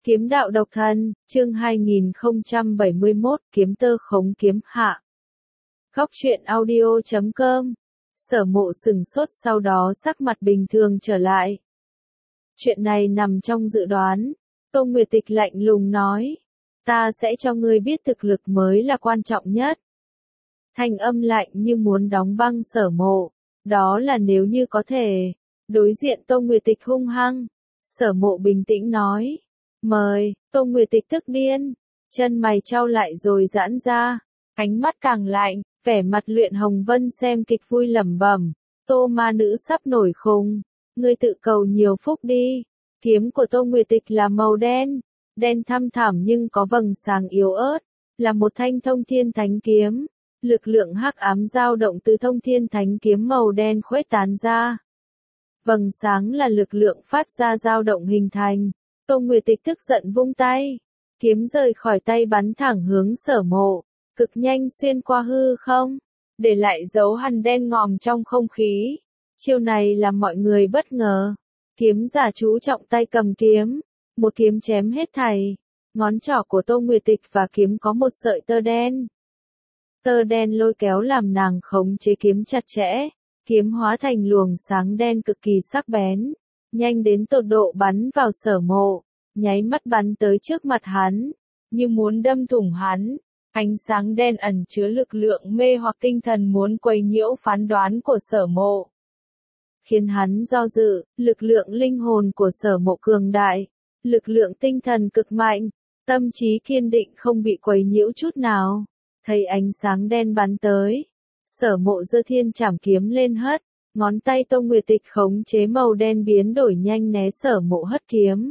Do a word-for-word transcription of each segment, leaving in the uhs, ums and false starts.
Kiếm đạo độc thân, chương hai nghìn không trăm bảy mươi mốt, kiếm tơ khống kiếm hạ. Góc truyện audio chấm com. Sở Mộ sừng sốt sau đó sắc mặt bình thường trở lại. Chuyện này nằm trong dự đoán. Tô Nguyệt Tịch lạnh lùng nói. Ta sẽ cho ngươi biết thực lực mới là quan trọng nhất. Thanh âm lạnh như muốn đóng băng Sở Mộ. Đó là nếu như có thể. Đối diện Tô Nguyệt Tịch hung hăng. Sở Mộ bình tĩnh nói. Mời, Tô Nguyệt Tịch tức điên. Chân mày trao lại rồi giãn ra. Ánh mắt càng lạnh, vẻ mặt Luyện Hồng Vân xem kịch vui lẩm bẩm. Tô ma nữ sắp nổi khùng. Ngươi tự cầu nhiều phúc đi. Kiếm của Tô Nguyệt Tịch là màu đen. Đen thăm thẳm nhưng có vầng sáng yếu ớt. Là một thanh thông thiên thánh kiếm. Lực lượng hắc ám dao động từ thông thiên thánh kiếm màu đen khuếch tán ra. Vầng sáng là lực lượng phát ra dao động hình thành. Tô Nguyệt Tịch tức giận vung tay. Kiếm rời khỏi tay bắn thẳng hướng Sở Mộ. Cực nhanh xuyên qua hư không. Để lại dấu hằn đen ngòm trong không khí. Chiêu này làm mọi người bất ngờ. Kiếm giả chú trọng tay cầm kiếm. Một kiếm chém hết thảy. Ngón trỏ của Tô Nguyệt Tịch và kiếm có một sợi tơ đen. Tơ đen lôi kéo làm nàng khống chế kiếm chặt chẽ. Kiếm hóa thành luồng sáng đen cực kỳ sắc bén. Nhanh đến tột độ bắn vào Sở Mộ. Nháy mắt bắn tới trước mặt hắn. Như muốn đâm thủng hắn. Ánh sáng đen ẩn chứa lực lượng mê hoặc tinh thần muốn quấy nhiễu phán đoán của Sở Mộ. Khiến hắn do dự, lực lượng linh hồn của Sở Mộ cường đại. Lực lượng tinh thần cực mạnh. Tâm trí kiên định không bị quấy nhiễu chút nào. Thấy ánh sáng đen bắn tới. Sở Mộ giơ thiên trảm kiếm lên hất. Ngón tay Tô Nguyệt Tịch khống chế màu đen biến đổi nhanh né Sở Mộ hất kiếm.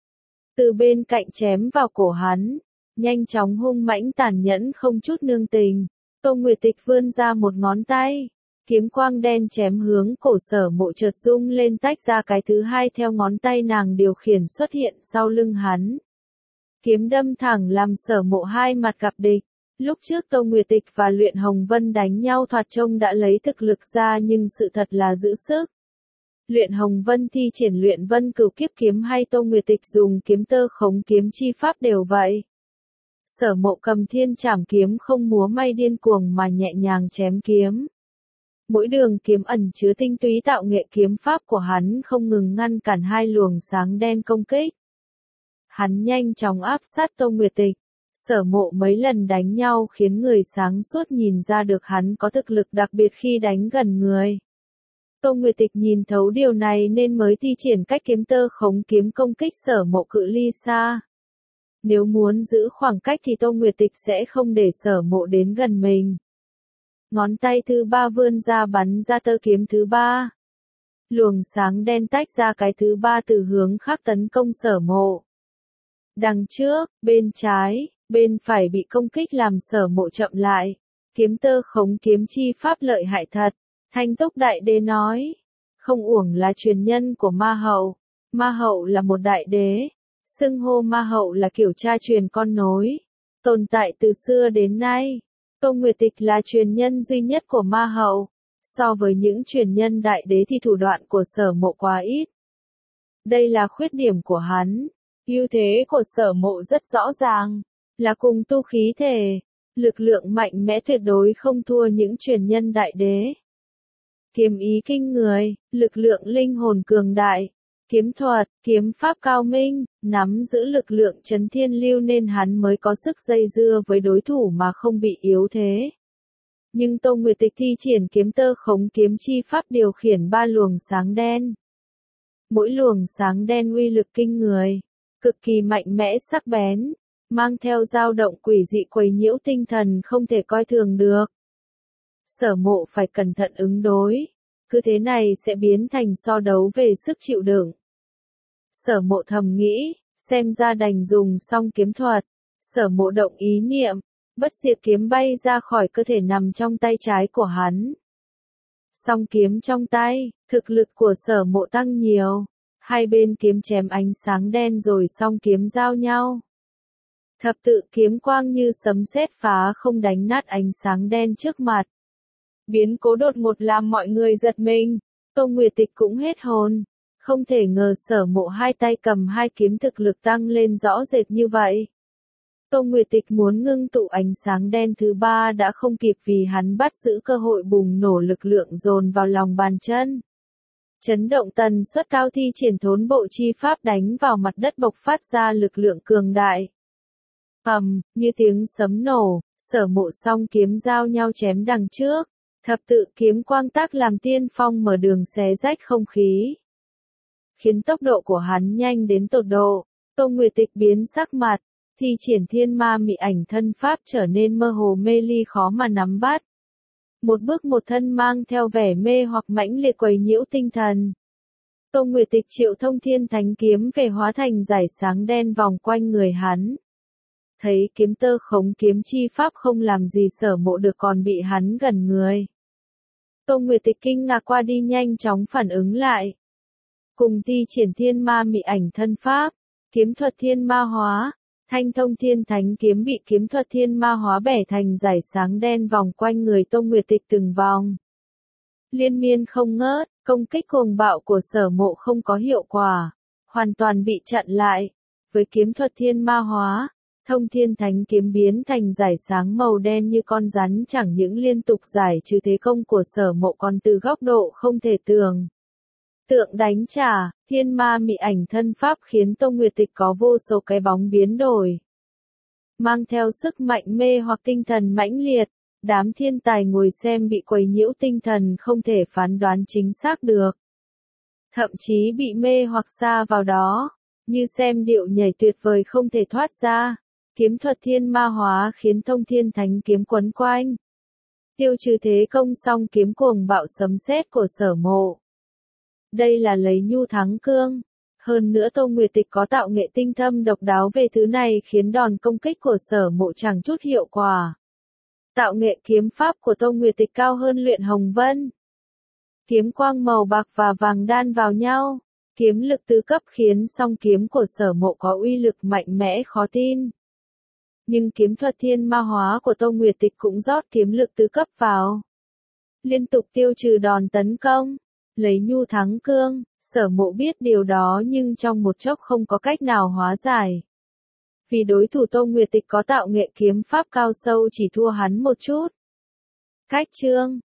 Từ bên cạnh chém vào cổ hắn. Nhanh chóng hung mãnh tàn nhẫn không chút nương tình. Tô Nguyệt Tịch vươn ra một ngón tay. Kiếm quang đen chém hướng cổ Sở Mộ chợt rung lên tách ra cái thứ hai theo ngón tay nàng điều khiển xuất hiện sau lưng hắn. Kiếm đâm thẳng làm Sở Mộ hai mặt gặp địch. Lúc trước Tô Nguyệt Tịch và Luyện Hồng Vân đánh nhau thoạt trông đã lấy thực lực ra nhưng sự thật là giữ sức. Luyện Hồng Vân thi triển luyện vân cửu kiếp kiếm hay Tô Nguyệt Tịch dùng kiếm tơ khống kiếm chi pháp đều vậy. Sở Mộ cầm thiên trảm kiếm không múa may điên cuồng mà nhẹ nhàng chém kiếm. Mỗi đường kiếm ẩn chứa tinh túy tạo nghệ kiếm pháp của hắn không ngừng ngăn cản hai luồng sáng đen công kích. Hắn nhanh chóng áp sát Tô Nguyệt Tịch. Sở Mộ mấy lần đánh nhau khiến người sáng suốt nhìn ra được hắn có thực lực đặc biệt khi đánh gần người. Tô Nguyệt Tịch nhìn thấu điều này nên mới thi triển cách kiếm tơ khống kiếm công kích Sở Mộ cự ly xa. Nếu muốn giữ khoảng cách thì Tô Nguyệt Tịch sẽ không để Sở Mộ đến gần mình. Ngón tay thứ ba vươn ra bắn ra tơ kiếm thứ ba. Luồng sáng đen tách ra cái thứ ba từ hướng khác tấn công Sở Mộ. Đằng trước, bên trái, bên phải bị công kích làm Sở Mộ chậm lại. Kiếm tơ khống kiếm chi pháp lợi hại thật. Thanh Túc Đại Đế nói. Không uổng là truyền nhân của Ma Hậu. Ma Hậu là một đại đế. Xưng hô Ma Hậu là kiểu cha truyền con nối. Tồn tại từ xưa đến nay. Tô Nguyệt Tịch là truyền nhân duy nhất của Ma Hậu. So với những truyền nhân đại đế thì thủ đoạn của Sở Mộ quá ít. Đây là khuyết điểm của hắn. Ưu thế của Sở Mộ rất rõ ràng. Là cùng tu khí thể. Lực lượng mạnh mẽ tuyệt đối không thua những truyền nhân đại đế. Kiếm ý kinh người, lực lượng linh hồn cường đại. Kiếm thuật, kiếm pháp cao minh, nắm giữ lực lượng chấn thiên lưu nên hắn mới có sức dây dưa với đối thủ mà không bị yếu thế. Nhưng Tô Nguyệt Tịch thi triển kiếm tơ khống kiếm chi pháp điều khiển ba luồng sáng đen. Mỗi luồng sáng đen uy lực kinh người, cực kỳ mạnh mẽ sắc bén, mang theo dao động quỷ dị quấy nhiễu tinh thần không thể coi thường được. Sở Mộ phải cẩn thận ứng đối, cứ thế này sẽ biến thành so đấu về sức chịu đựng. Sở Mộ thầm nghĩ, xem ra đành dùng xong kiếm thuật. Sở Mộ động ý niệm, bất diệt kiếm bay ra khỏi cơ thể nằm trong tay trái của hắn. Song kiếm trong tay, thực lực của Sở Mộ tăng nhiều. Hai bên kiếm chém ánh sáng đen rồi song kiếm giao nhau. Thập tự kiếm quang như sấm sét phá không đánh nát ánh sáng đen trước mặt. Biến cố đột ngột làm mọi người giật mình. Tô Nguyệt Tịch cũng hết hồn. Không thể ngờ Sở Mộ hai tay cầm hai kiếm thực lực tăng lên rõ rệt như vậy. Tô Nguyệt Tịch muốn ngưng tụ ánh sáng đen thứ ba đã không kịp vì hắn bắt giữ cơ hội bùng nổ lực lượng dồn vào lòng bàn chân. Chấn động tần suất cao thi triển thốn bộ chi pháp đánh vào mặt đất bộc phát ra lực lượng cường đại. Ầm, như tiếng sấm nổ, Sở Mộ song kiếm giao nhau chém đằng trước. Thập tự kiếm quang tác làm tiên phong mở đường xé rách không khí. Khiến tốc độ của hắn nhanh đến tột độ, Tô Nguyệt Tịch biến sắc mặt, thi triển thiên ma mị ảnh thân pháp trở nên mơ hồ mê ly khó mà nắm bắt. Một bước một thân mang theo vẻ mê hoặc mãnh liệt quấy nhiễu tinh thần. Tô Nguyệt Tịch triệu thông thiên thánh kiếm về hóa thành dải sáng đen vòng quanh người hắn. Thấy kiếm tơ khống kiếm chi pháp không làm gì Sở Mộ được còn bị hắn gần người. Tô Nguyệt Tịch kinh ngạc qua đi nhanh chóng phản ứng lại. Cùng thi triển thiên ma mị ảnh thân pháp, kiếm thuật thiên ma hóa, thanh thông thiên thánh kiếm bị kiếm thuật thiên ma hóa bẻ thành dải sáng đen vòng quanh người Tô Nguyệt Tịch từng vòng. Liên miên không ngớt, công kích cuồng bạo của Sở Mộ không có hiệu quả, hoàn toàn bị chặn lại. Với kiếm thuật thiên ma hóa, thông thiên thánh kiếm biến thành dải sáng màu đen như con rắn chẳng những liên tục giải trừ thế công của Sở Mộ còn từ góc độ không thể tưởng tượng đánh trả, thiên ma mị ảnh thân pháp khiến Tô Nguyệt Tịch có vô số cái bóng biến đổi. Mang theo sức mạnh mê hoặc tinh thần mãnh liệt, đám thiên tài ngồi xem bị quấy nhiễu tinh thần không thể phán đoán chính xác được. Thậm chí bị mê hoặc xa vào đó, như xem điệu nhảy tuyệt vời không thể thoát ra. Kiếm thuật thiên ma hóa khiến thông thiên thánh kiếm quấn quanh. Tiêu trừ thế công xong kiếm cuồng bạo sấm sét của Sở Mộ. Đây là lấy nhu thắng cương. Hơn nữa Tô Nguyệt Tịch có tạo nghệ tinh thâm độc đáo về thứ này khiến đòn công kích của Sở Mộ chẳng chút hiệu quả. Tạo nghệ kiếm pháp của Tô Nguyệt Tịch cao hơn Luyện Hồng Vân. Kiếm quang màu bạc và vàng đan vào nhau. Kiếm lực tứ cấp khiến song kiếm của Sở Mộ có uy lực mạnh mẽ khó tin. Nhưng kiếm thuật thiên ma hóa của Tô Nguyệt Tịch cũng rót kiếm lực tứ cấp vào. Liên tục tiêu trừ đòn tấn công, lấy nhu thắng cương, Sở Mộ biết điều đó nhưng trong một chốc không có cách nào hóa giải. Vì đối thủ Tô Nguyệt Tịch có tạo nghệ kiếm pháp cao sâu chỉ thua hắn một chút. Cách chương